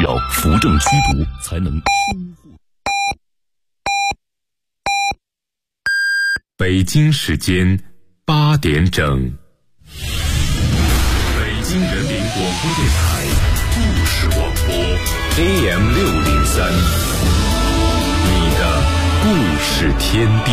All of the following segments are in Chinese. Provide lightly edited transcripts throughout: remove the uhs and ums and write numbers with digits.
要扶正驱毒，才能北京时间8点整，北京人民广播电台故事广播 AM603， 你的故事天地。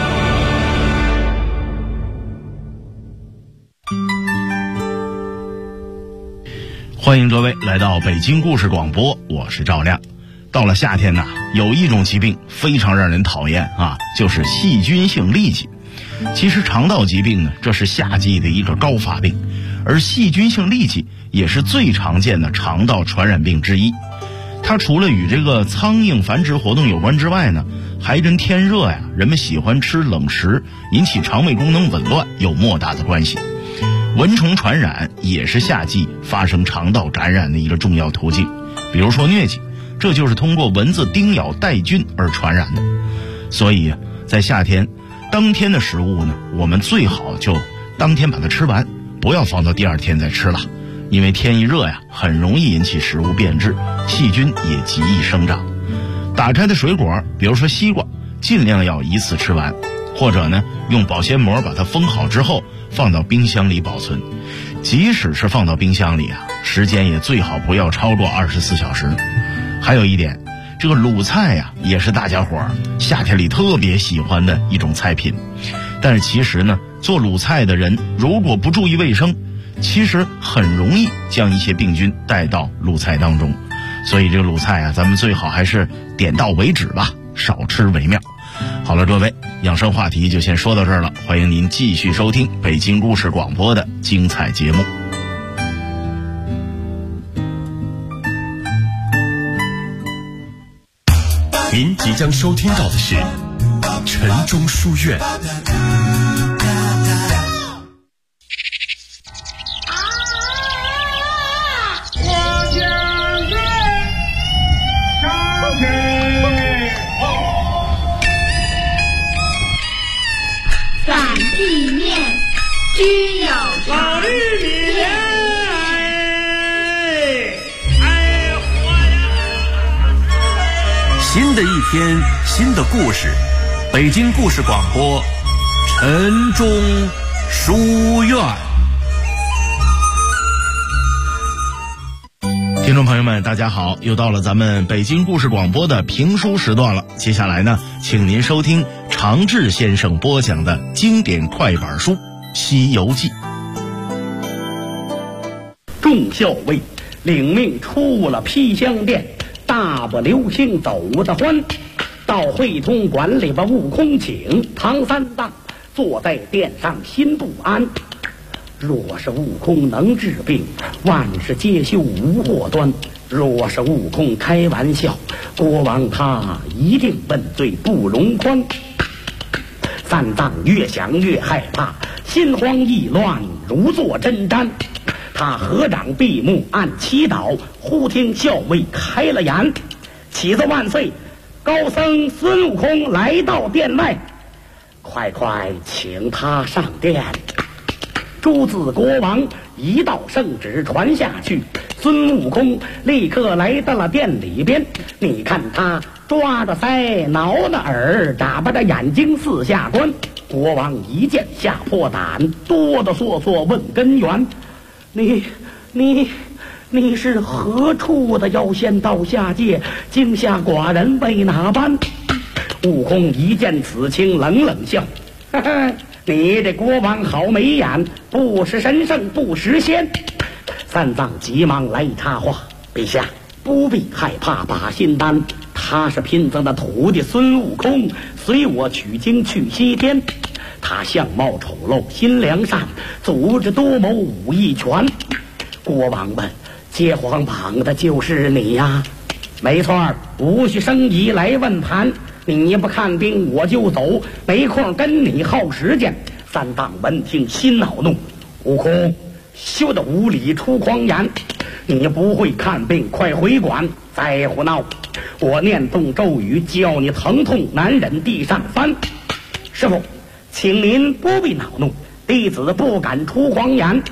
欢迎各位来到北京故事广播，我是赵亮。到了夏天呢，有一种疾病非常让人讨厌啊，就是细菌性痢疾。其实肠道疾病呢，这是夏季的一个高发病，而细菌性痢疾也是最常见的肠道传染病之一。它除了与这个苍蝇繁殖活动有关之外呢，还跟天热呀，人们喜欢吃冷食，引起肠胃功能紊乱有莫大的关系。蚊虫传染也是夏季发生肠道感染的一个重要途径，比如说疟疾，这就是通过蚊子叮咬带菌而传染的。所以在夏天，当天的食物呢，我们最好就当天把它吃完，不要放到第二天再吃了，因为天一热呀，很容易引起食物变质，细菌也极易生长。打开的水果，比如说西瓜，尽量要一次吃完，或者呢，用保鲜膜把它封好之后放到冰箱里保存。即使是放到冰箱里啊，时间也最好不要超过24小时。还有一点，这个卤菜呀，也是大家伙儿夏天里特别喜欢的一种菜品。但是其实呢，做卤菜的人如果不注意卫生，其实很容易将一些病菌带到卤菜当中。所以这个卤菜啊，咱们最好还是点到为止吧，少吃为妙。好了，各位，养生话题就先说到这儿了，欢迎您继续收听北京故事广播的精彩节目。 您即将收听到的是晨钟书院。 新的一天，新的故事，北京故事广播，晨钟书院。 听众朋友们，大家好，又到了咱们北京故事广播的评书时段了。接下来呢，请您收听常志先生播讲的经典快板书《西游记》。 众校尉领命出了披香殿，大步流星走得欢，到会通馆里边悟空请，唐三藏坐在殿上心不安。若是悟空能治病，万事皆休无祸端；若是悟空开玩笑，国王他一定问罪不容宽。三藏越想越害怕，心慌意乱，如坐针毡。他合掌闭目按祈祷，忽听校尉开了言：启子万岁，高僧孙悟空来到殿外，快快请他上殿。诸子国王一道圣旨传下去，孙悟空立刻来到了殿里边。你看他抓着腮，挠着耳，眨巴着眼睛四下观。国王一见吓破胆，哆哆嗦嗦问根源：你是何处的妖仙到下界，惊吓寡人为哪般？悟空一见此情，冷冷笑：哈哈，你这国王好眉眼，不识神圣不识仙。三藏急忙来插话：陛下不必害怕，把心担，他是贫僧的徒弟孙悟空，随我取经去西天。他相貌丑陋，心良善，组织多谋，武艺全。国王问：接皇榜的就是你呀？没错，无需生疑来问谈，你不看病我就走，没空跟你耗时间。三藏闻听心恼怒：悟空，休得无理出狂言，你不会看病，快回馆，再胡闹！我念动咒语，叫你疼痛难忍地上翻。师傅，请您不必恼怒，弟子不敢出狂言。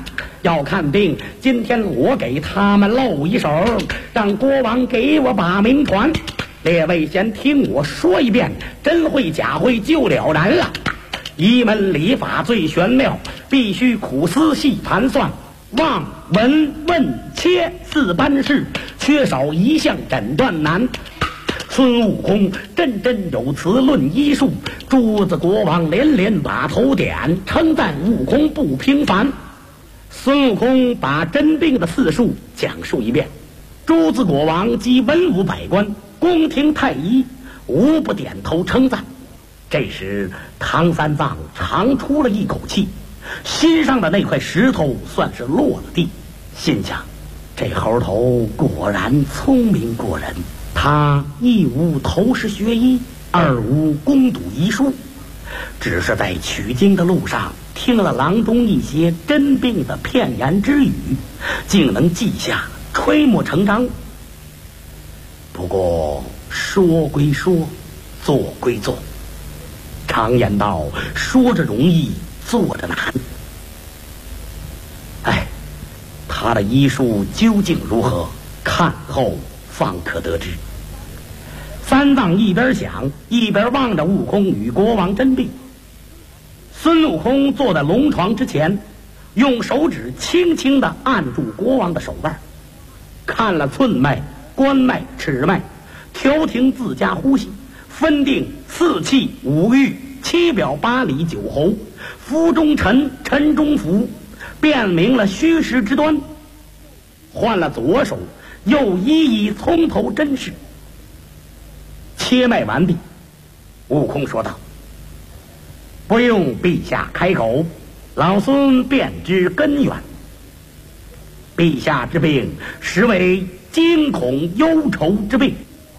要看病，今天我给他们露一手，让国王给我把名传。列位先听我说一遍，真会假会就了然了。一门礼法最玄妙，必须苦思细盘算，望闻问切四般事，缺少一项诊断难。孙悟空振振有词论医术，诸子国王连连把头点，称赞悟空不平凡。孙悟空把真病的次数讲述一遍，诸子国王及文武百官宫廷太医无不点头称赞。这时唐三藏长出了一口气，心上的那块石头算是落了地，心想这猴头果然聪明过人，他一无投师学医，二无攻读医书，只是在取经的路上听了郎中一些真病的片言之语，竟能记下，吹墨成章。不过说归说，做归做，常言道，说着容易，做着难。他的医术究竟如何，看后方可得知。三藏一边想，一边望着悟空与国王争辩。孙悟空坐在龙床之前，用手指轻轻地按住国王的手腕，看了寸脉、关脉、尺脉，调停自家呼吸，分定四气、五欲、七表、八里、九侯，浮中沉，沉中浮，辨明了虚实之端。换了左手，又一一从头针视。切脉完毕，悟空说道：“不用陛下开口，老孙便知根源。陛下之病，实为惊恐忧愁之病。”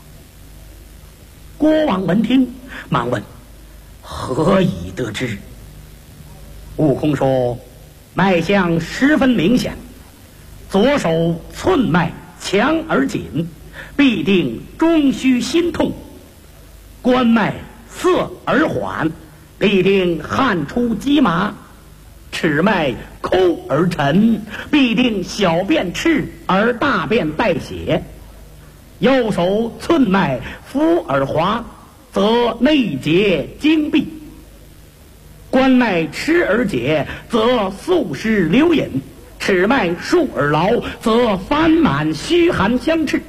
国王闻听，忙问：“何以得知？”悟空说：“脉象十分明显，左手寸脉强而紧，必定中虚心痛；关脉涩而缓，必定汗出鸡麻；尺脉抠而沉，必定小便赤而大便带血；右手寸脉浮而滑，则内结经闭；关脉迟而解，则宿湿流饮；尺脉数而劳，则烦满虚寒相斥。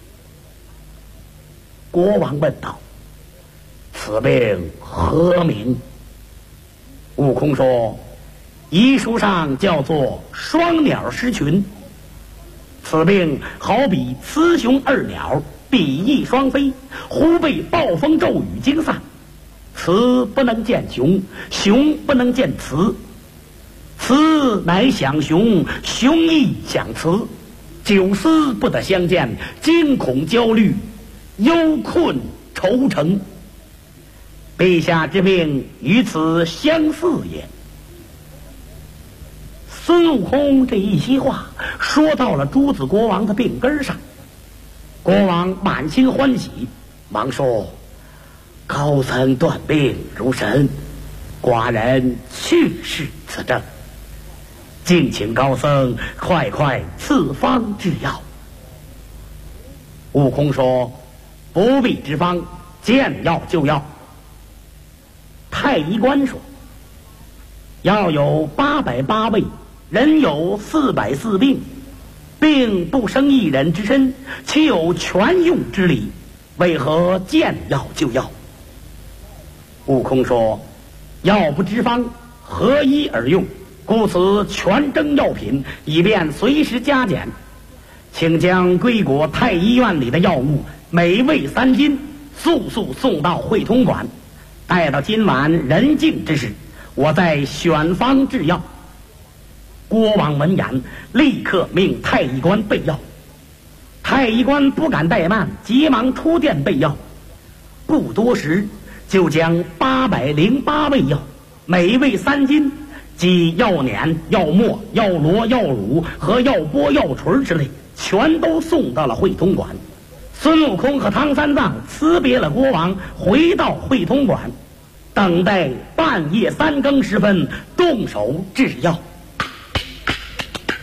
国王问道：“此病何名？”悟空说：“医书上叫做双鸟失群。此病好比雌雄二鸟比翼双飞，忽被暴风骤雨惊散。雌不能见雄，雄不能见雌，雌乃想雄，雄亦想雌，久思不得相见，惊恐焦虑，忧困愁成。陛下之病与此相似也。”孙悟空这一席话说到了诸子国王的病根上，国王满心欢喜，忙说：“高僧断病如神，寡人去世此症，敬请高僧快快赐方制药。”悟空说：“不必之方，见药就药。”太医官说：“药有808味，人有404病，病不生一人之身，岂有全用之理？为何见药就药？”悟空说：“药不知方，合一而用，故此全征药品，以便随时加减。请将归国太医院里的药物每味3斤，速速送到会通馆，待到今晚人静之时，我再选方制药。”国王闻言，立刻命太医官备药。太医官不敢怠慢，急忙出殿备药。不多时，就将808味药，每味3斤，即药碾、药末、药罗、药乳和药钵、药锤之类，全都送到了会通馆。孙悟空和唐三藏辞别了国王，回到会通馆，等待半夜3更时分动手制药。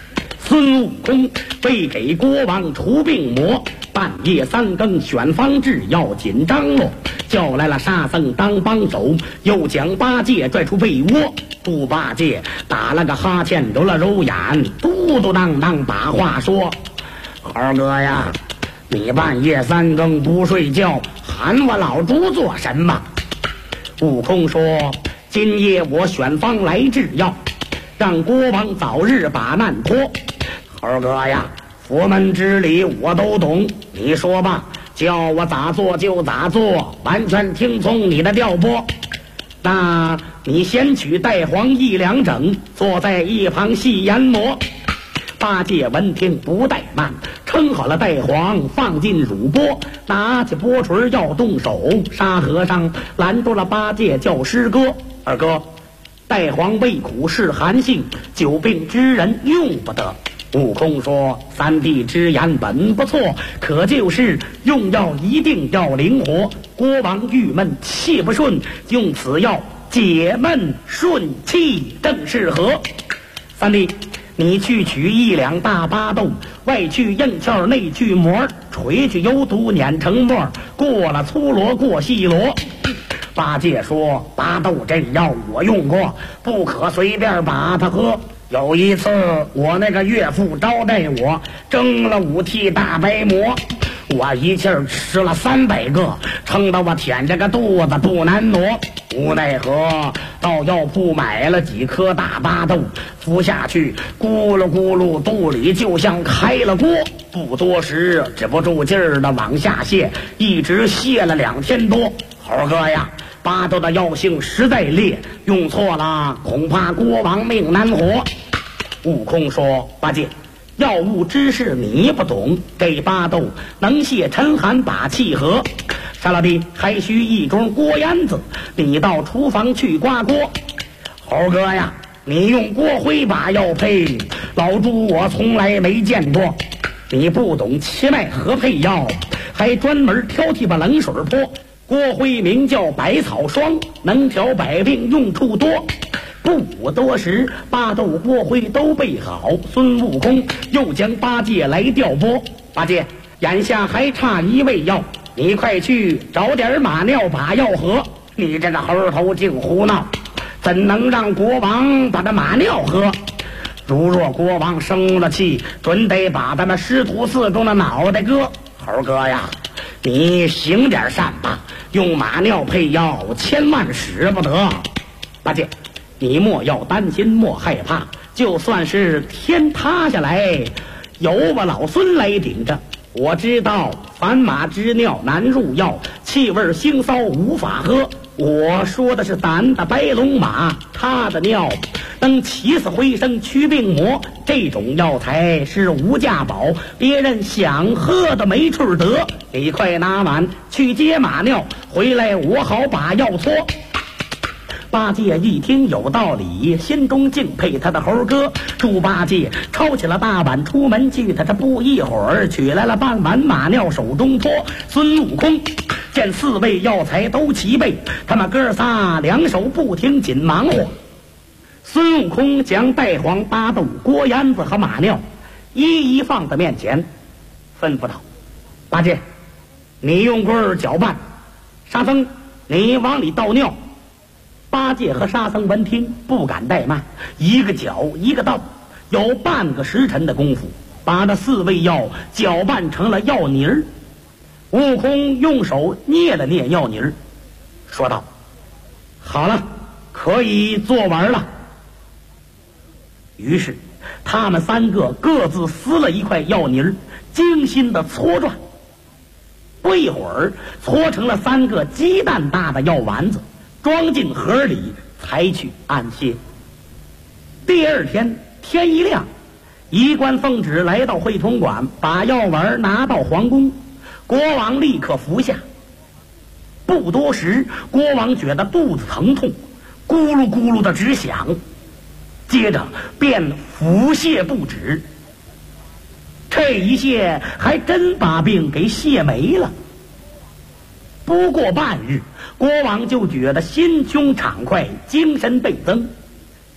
孙悟空为给国王除病魔，半夜3更选方志，要紧张罗，叫来了沙僧当帮手，又将八戒拽出被窝。猪八戒打了个哈欠，揉了揉眼，嘟嘟囔囔把话说：“猴哥呀，你半夜3更不睡觉，喊我老猪做什么？”悟空说：“今夜我选方来制药，让国王早日把难脱。猴哥呀，佛门之理我都懂，你说吧，叫我咋做就咋做，完全听从你的调拨。那你先取带黄1两整，坐在一旁细研磨。”八戒闻听不怠慢，称好了带黄，放进乳钵，拿起钵槌要动手。沙和尚拦住了八戒，叫师哥：“二哥，带黄味苦是寒性，久病之人用不得。”悟空说：“三弟之言本不错，可就是用药一定要灵活。国王郁闷气不顺，用此药解闷顺气正适合。三弟，你去取1两大巴豆，外去硬壳，内去膜，锤去油毒，碾成沫，过了粗罗，过细罗。”八戒说：“巴豆这药我用过，不可随便把它喝。有一次我那个岳父招待我，蒸了5屉大白馍，我一气儿吃了300个，撑得我舔着个肚子不难挪。无奈何到药铺买了几颗大巴豆，服下去咕噜咕噜，肚里就像开了锅。不多时止不住劲儿的往下泻，一直泻了2天多。猴哥呀，巴豆的药性实在烈，用错了恐怕国王命难活。”悟空说：“八戒，药物知识你不懂，给巴豆能泄沉寒，把气和。沙老弟还需1盅锅烟子，你到厨房去刮锅。猴哥呀，你用锅灰把药配，老猪我从来没见过。你不懂奇脉合配药，还专门挑剔把冷水泼。锅灰名叫百草霜，能调百病，用处多。”不多时，巴豆锅灰都备好，孙悟空又将八戒来调拨。八戒，眼下还差1味药，你快去找点马尿把药喝。你这个猴头净胡闹，怎能让国王把这马尿喝？如若国王生了气，准得把咱们师徒4中的脑袋割。猴哥呀，你行点善吧，用马尿配药千万使不得。八戒，你莫要担心，莫害怕，就算是天塌下来，有我老孙来顶着。我知道凡马之尿难入药，气味腥骚无法喝。我说的是咱的白龙马，它的尿能起死回生，驱病魔。这种药材是无价宝，别人想喝的没处得。你快拿碗去接马尿，回来我好把药搓。八戒一听有道理，心中敬佩他的猴哥。猪八戒抄起了大碗出门去，他这不一会儿取来了半碗马尿，手中泼。孙悟空见4味药材都齐备，他们哥仨2手不停紧忙活。孙悟空将带黄、巴豆、锅烟子和马尿一一放在面前，吩咐道：“八戒，你用棍儿搅拌；沙僧，你往里倒尿。”八戒和沙僧闻听不敢怠慢，一个搅一个倒，有半个时辰的功夫，把这4味药搅拌成了药泥儿。悟空用手捏了捏药泥儿，说道：“好了，可以做完了。”于是他们3个各自撕了一块药泥儿，精心的搓转。不一会儿，搓成了3个鸡蛋大的药丸子，装进盒里，才去安歇。第2天天一亮，一官奉旨来到会同馆，把药丸拿到皇宫。国王立刻服下。不多时，国王觉得肚子疼痛，咕噜咕噜的直响，接着便腹泻不止。这一泻还真把病给泻没了。不过半日，国王就觉得心胸畅快，精神倍增。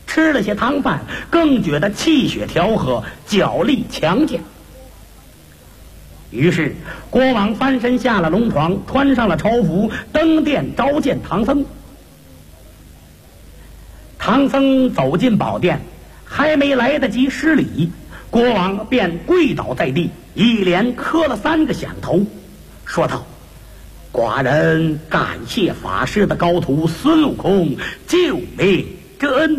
吃了些汤饭，更觉得气血调和，脚力强健。于是国王翻身下了龙床，穿上了朝服，登殿召见唐僧。唐僧走进宝殿，还没来得及施礼，国王便跪倒在地，一连磕了3个响头，说道：寡人感谢法师的高徒孙悟空救命之恩。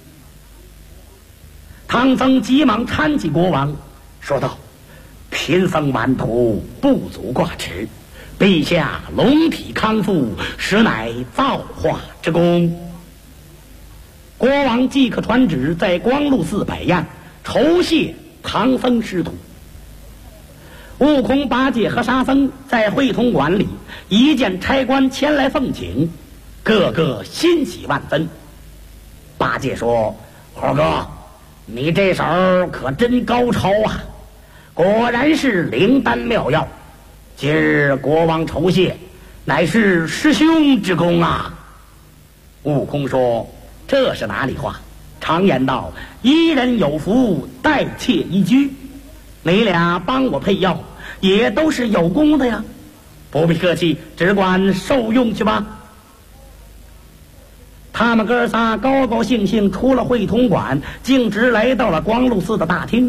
唐僧急忙搀起国王，说道：贫僧顽徒不足挂齿，陛下龙体康复，实乃造化之功。国王即刻传旨，在光禄寺摆宴，酬谢唐僧师徒。悟空、八戒和沙僧在会同馆里一见差官前来奉请，个个欣喜万分。八戒说：猴哥，你这手可真高超啊，果然是灵丹妙药。今日国王酬谢，乃是师兄之功啊。悟空说：这是哪里话？常言道，一人有福，待妾一居。你俩帮我配药，也都是有功的呀，不必客气，只管受用去吧。他们哥仨高高兴兴出了会同馆，径直来到了光禄寺的大厅。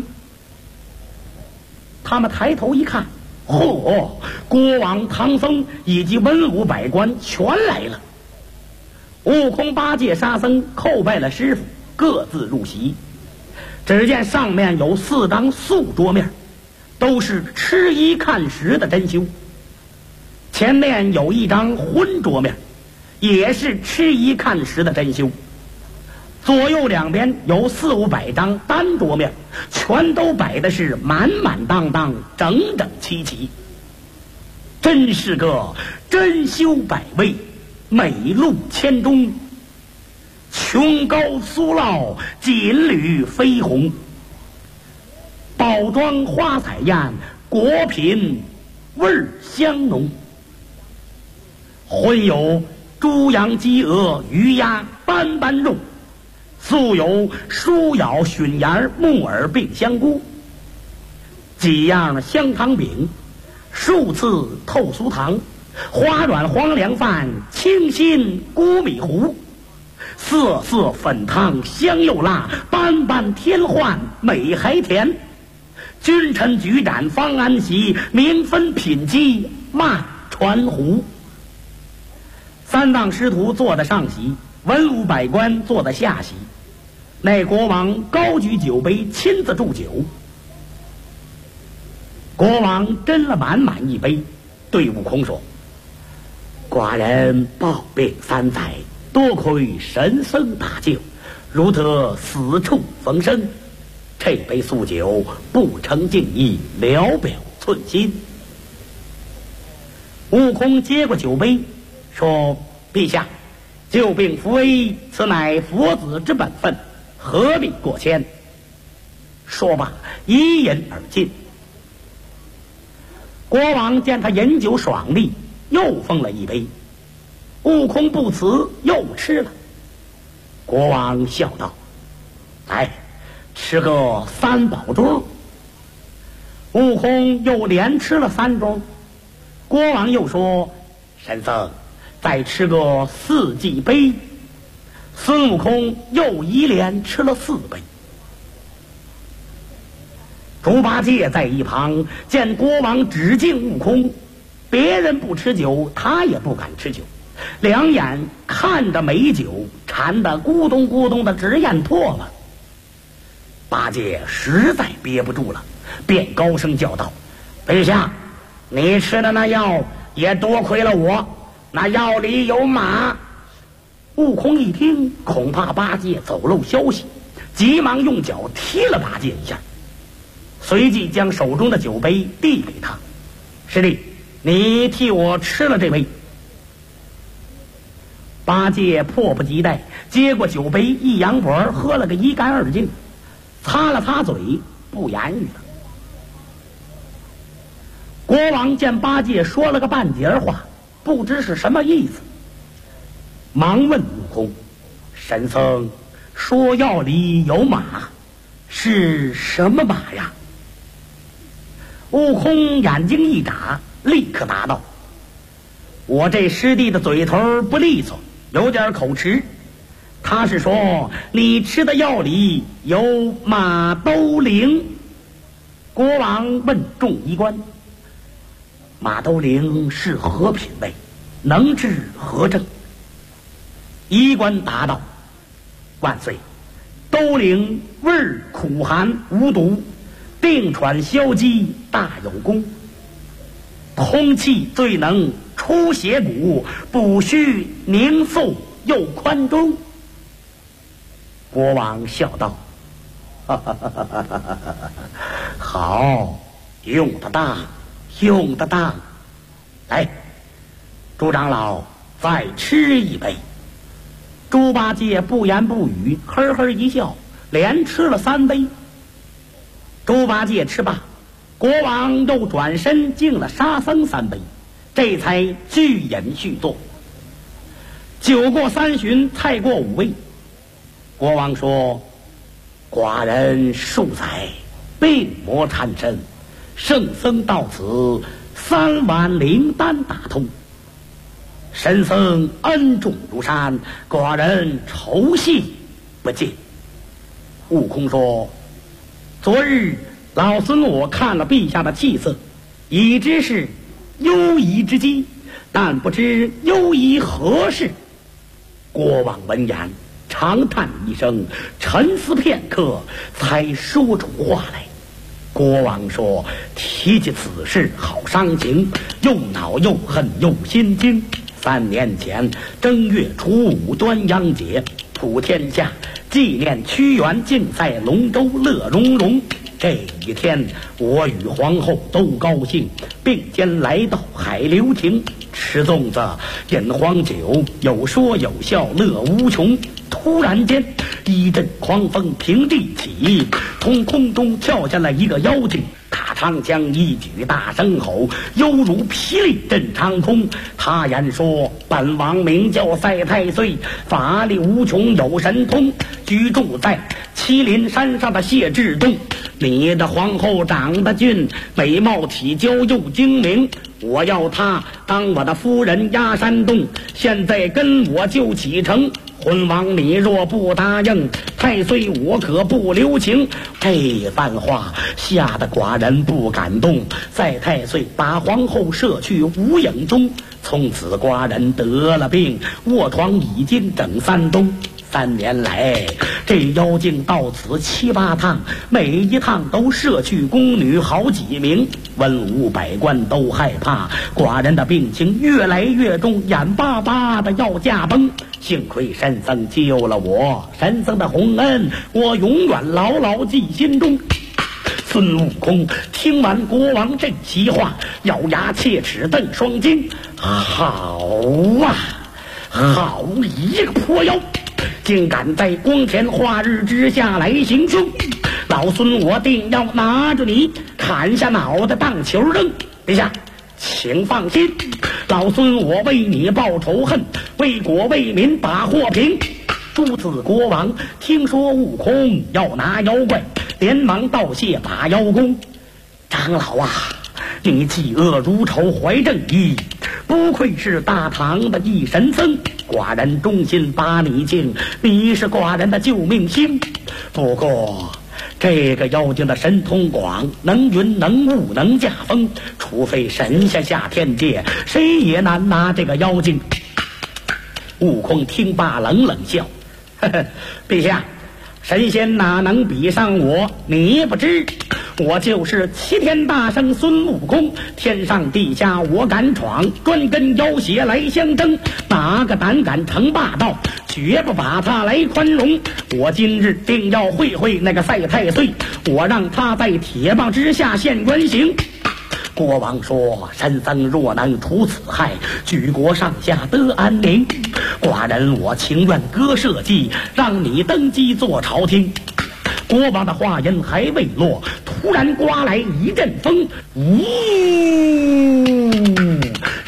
他们抬头一看，嚯，国王、唐僧以及文武百官全来了。悟空、八戒、沙僧叩拜了师傅，各自入席。只见上面有4张素桌面，都是吃衣看食的珍馐。前面有1张荤桌面，也是吃衣看食的珍馐。左右两边有400-500张单桌面，全都摆的是满满当当，整整齐齐。真是个珍馐百味，美露千钟，琼高酥酪，锦缕飞红。宝装花彩艳，果品味儿香浓。荤有猪羊鸡鹅鱼鸭斑斑肉，素有酥咬熏芽木耳并香菇，几样香汤饼，数次透酥糖，花软黄粱饭，清新菇米糊，色色粉汤，香又辣，般般添换，美还甜。君臣举盏方安席，民分品鸡慢传壶。3藏师徒坐在上席，文武百官坐在下席。那国王高举酒杯，亲自祝酒。国王斟了满满一杯，对悟空说：寡人抱病3载，多亏神僧大救，如得死处逢生。这杯素酒不成敬意，聊表寸心。悟空接过酒杯，说：陛下，救病扶危，此乃佛子之本分，何必过谦？说罢，一饮而尽。国王见他饮酒爽利，又奉了一杯。悟空不辞，又吃了。国王笑道：来，吃个3饱盅。悟空又连吃了3盅。国王又说：神僧，再吃个4剂杯。孙悟空又一连吃了4杯。猪八戒在一旁见国王只敬悟空，别人不吃酒，他也不敢吃酒，两眼看着美酒，馋得咕咚咕咚的直咽唾沫。八戒实在憋不住了，便高声叫道：陛下，你吃的那药也多亏了我，那药里有马。悟空一听，恐怕八戒走漏消息，急忙用脚踢了八戒一下，随即将手中的酒杯递给他：师弟，你替我吃了这杯。八戒迫不及待接过酒杯，一扬脖喝了个一干二净，擦了擦嘴，不言语了。国王见八戒说了个半截话，不知是什么意思，忙问悟空：神僧， 说药里有马，是什么马呀？悟空眼睛一眨，立刻答道：我这师弟的嘴头不利索，有点口吃。他是说你吃的药里有马兜铃。国王问众医官：马兜铃是何品位，能治何症？医官答道：万岁，兜铃味儿苦寒无毒，病喘消积大有功，通气最能出血骨，补虚凝素又宽中。国王笑道：好，用得当，用得当。来，朱长老再吃一杯。猪八戒不言不语，呵呵一笑，连吃了3杯。猪八戒吃罢，国王又转身敬了沙僧3杯，这才聚饮续坐。酒过3巡，菜过5味，国王说：寡人数载病魔缠身，圣僧到此3碗灵丹打通，神僧恩重如山，寡人酬谢不尽。悟空说：昨日老孙我看了陛下的气色，已知是忧疑之机，但不知忧疑何事。国王闻言长叹一声，沉思片刻，才说出话来。国王说：提起此事好伤情，又恼又恨又心惊。3年前正月初5端阳节，普天下纪念屈原竞赛龙舟乐融融。这一天我与皇后都高兴，并肩来到海流亭，吃粽子饮黄酒，有说有笑乐无穷。突然间一阵狂风平地起，从空中跳下来一个妖精，大长枪一举，大声吼，犹如霹雳震长空。他言说：本王名叫赛太岁，法力无穷，有神通，居住在麒麟山上的谢志洞。你的皇后长得俊，美貌体娇又精明，我要她当我的夫人压山洞。现在跟我就启程，昏王你若不答应，太岁我可不留情。这番话吓得寡人不敢动。赛太岁把皇后射去无影中，从此寡人得了病，卧床已经整3冬。3年来，这妖精到此7、8趟，每一趟都射去宫女好几名，文武百官都害怕。寡人的病情越来越重，眼巴巴的要驾崩。幸亏神僧救了我，神僧的洪恩我永远牢牢记心中。孙悟空听完国王这席话，咬牙切齿瞪双睛，好啊，好一个破妖，竟敢在光天化日之下来行凶！老孙我定要拿着你砍下脑袋当球扔！陛下，请放心，老孙我为你报仇恨，为国为民把祸平。诸子国王听说悟空要拿妖怪，连忙道谢把妖功。长老啊，你嫉恶如仇，怀正义，不愧是大唐的一神僧，寡人衷心把你敬，你是寡人的救命星。不过这个妖精的神通广，能云能雾能驾风，除非神仙下天界，谁也难拿这个妖精。悟空听罢冷冷笑，呵呵，陛下，神仙哪能比上我？你不知，我就是齐天大圣孙悟空，天上地下我敢闯，专跟妖邪来相争，哪个胆敢成霸道，绝不把他来宽容。我今日定要会会那个赛太岁，我让他在铁棒之下现原形。国王说：神僧若能除此害，举国上下得安宁，寡人我情愿割社稷，让你登基做朝廷。国王的话音还未落，突然刮来一阵风，呜，煞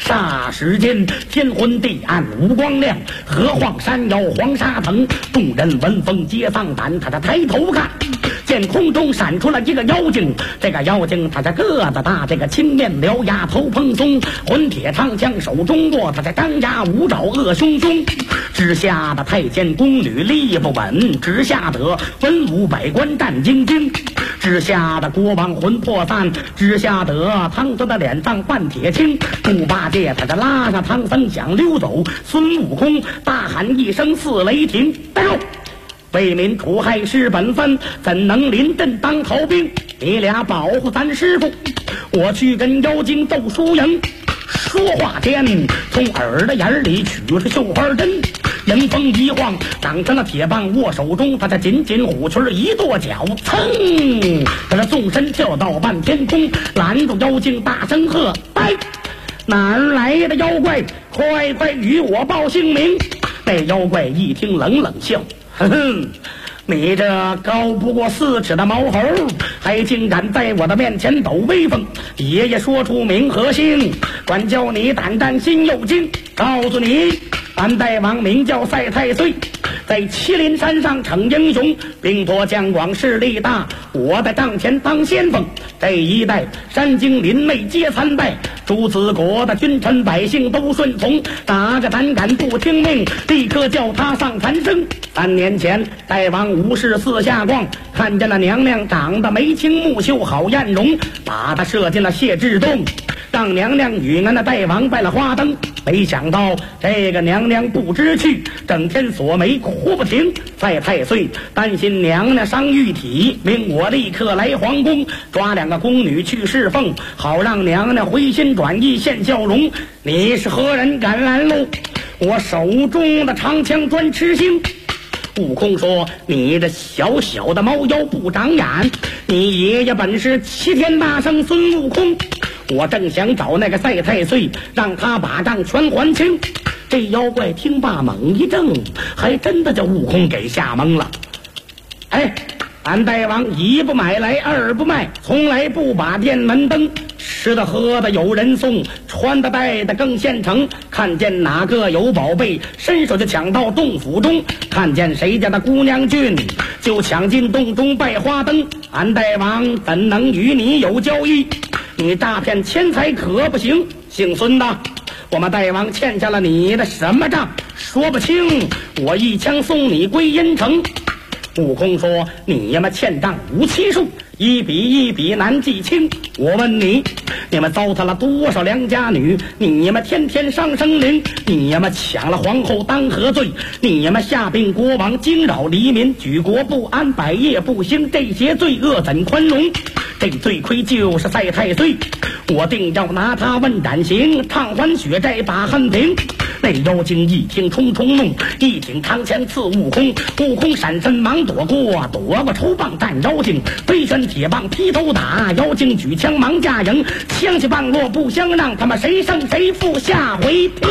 霎时间，天昏地暗无光亮，何况山摇黄沙腾。众人闻风皆丧胆，他抬头看，见空中闪出了一个妖精。这个妖精他个子大，这个青面獠牙，头蓬松，混铁长枪手中握，他张牙舞爪，恶凶凶。只吓得太监宫女立不稳，只吓得文武百官战兢兢，只吓得国王魂魄散，只吓得唐僧的脸上半铁青。猪八戒他拉上唐僧想溜走，孙悟空大喊一声似雷霆，带路！为民除害是本分，怎能临阵当逃兵？你俩保护咱师傅，我去跟妖精斗输赢。说话间，从耳的眼里取出绣花针，迎风一晃，长成了铁棒握手中，他紧紧虎裙一跺脚，噌，他纵身跳到半天空，拦住妖精，大声喝：来！哪儿来的妖怪？快快与我报姓名！那妖怪一听冷冷笑，哼哼，你这高不过4尺的毛猴，还竟敢在我的面前抖威风！爷爷说出名和姓，管教你胆战心又惊。告诉你，俺大王名叫赛太岁，在麒麟山上逞英雄，兵托将广势力大，我在帐前当先锋。这一代山精灵魅皆参拜，诸子国的君臣百姓都顺从，哪个胆敢不听命，立刻叫他上残生。3年前，大王无事四下逛，看见了娘娘长得眉清目秀，好艳容，把她射进了谢志洞，让娘娘与俺的大王拜了花灯。没想到这个娘娘不知趣，整天锁眉哭不停。赛太岁担心娘娘伤玉体，命我立刻来皇宫抓2个宫女去侍奉，好让娘娘回心转意现笑容。你是何人敢拦路？我手中的长枪专吃星。悟空说：你这小小的猫妖不长眼，你爷爷本是齐天大圣孙悟空，我正想找那个赛太岁，让他把账全还清。这妖怪听罢猛一怔，还真的叫悟空给吓懵了。哎，俺大王1不买来2不卖，从来不把店门灯，吃的喝的有人送，穿的戴的更现成。看见哪个有宝贝，伸手就抢到洞府中，看见谁家的姑娘俊，就抢进洞中拜花灯。俺大王怎能与你有交易？你诈骗钱财可不行。姓孙的，我们大王欠下了你的什么账？说不清，我一枪送你归阴城。悟空说：你们欠账无期数，一笔一笔难记清。我问你，你们糟蹋了多少良家女？你们天天伤生灵，你们抢了皇后当何罪？你们下病国王，惊扰黎民，举国不安，百业不兴，这些罪恶怎宽容？这罪魁就是赛太岁，我定要拿他问斩刑，偿还血债把恨平。那妖精一听冲冲怒，一挺长枪刺悟空，悟空闪身忙躲过抽棒战妖精，飞旋铁棒劈头打，妖精举枪忙架迎，枪起棒落不相让，他们谁胜谁负下回听。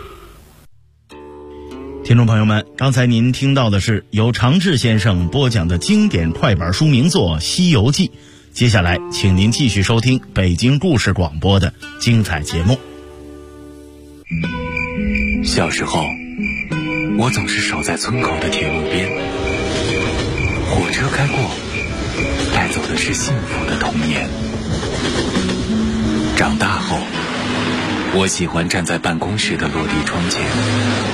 听众朋友们，刚才您听到的是由常志先生播讲的经典快板书名作《西游记》，接下来请您继续收听北京故事广播的精彩节目。 小时候，我总是守在村口的铁路边，火车开过，带走的是幸福的童年。长大后，我喜欢站在办公室的落地窗前，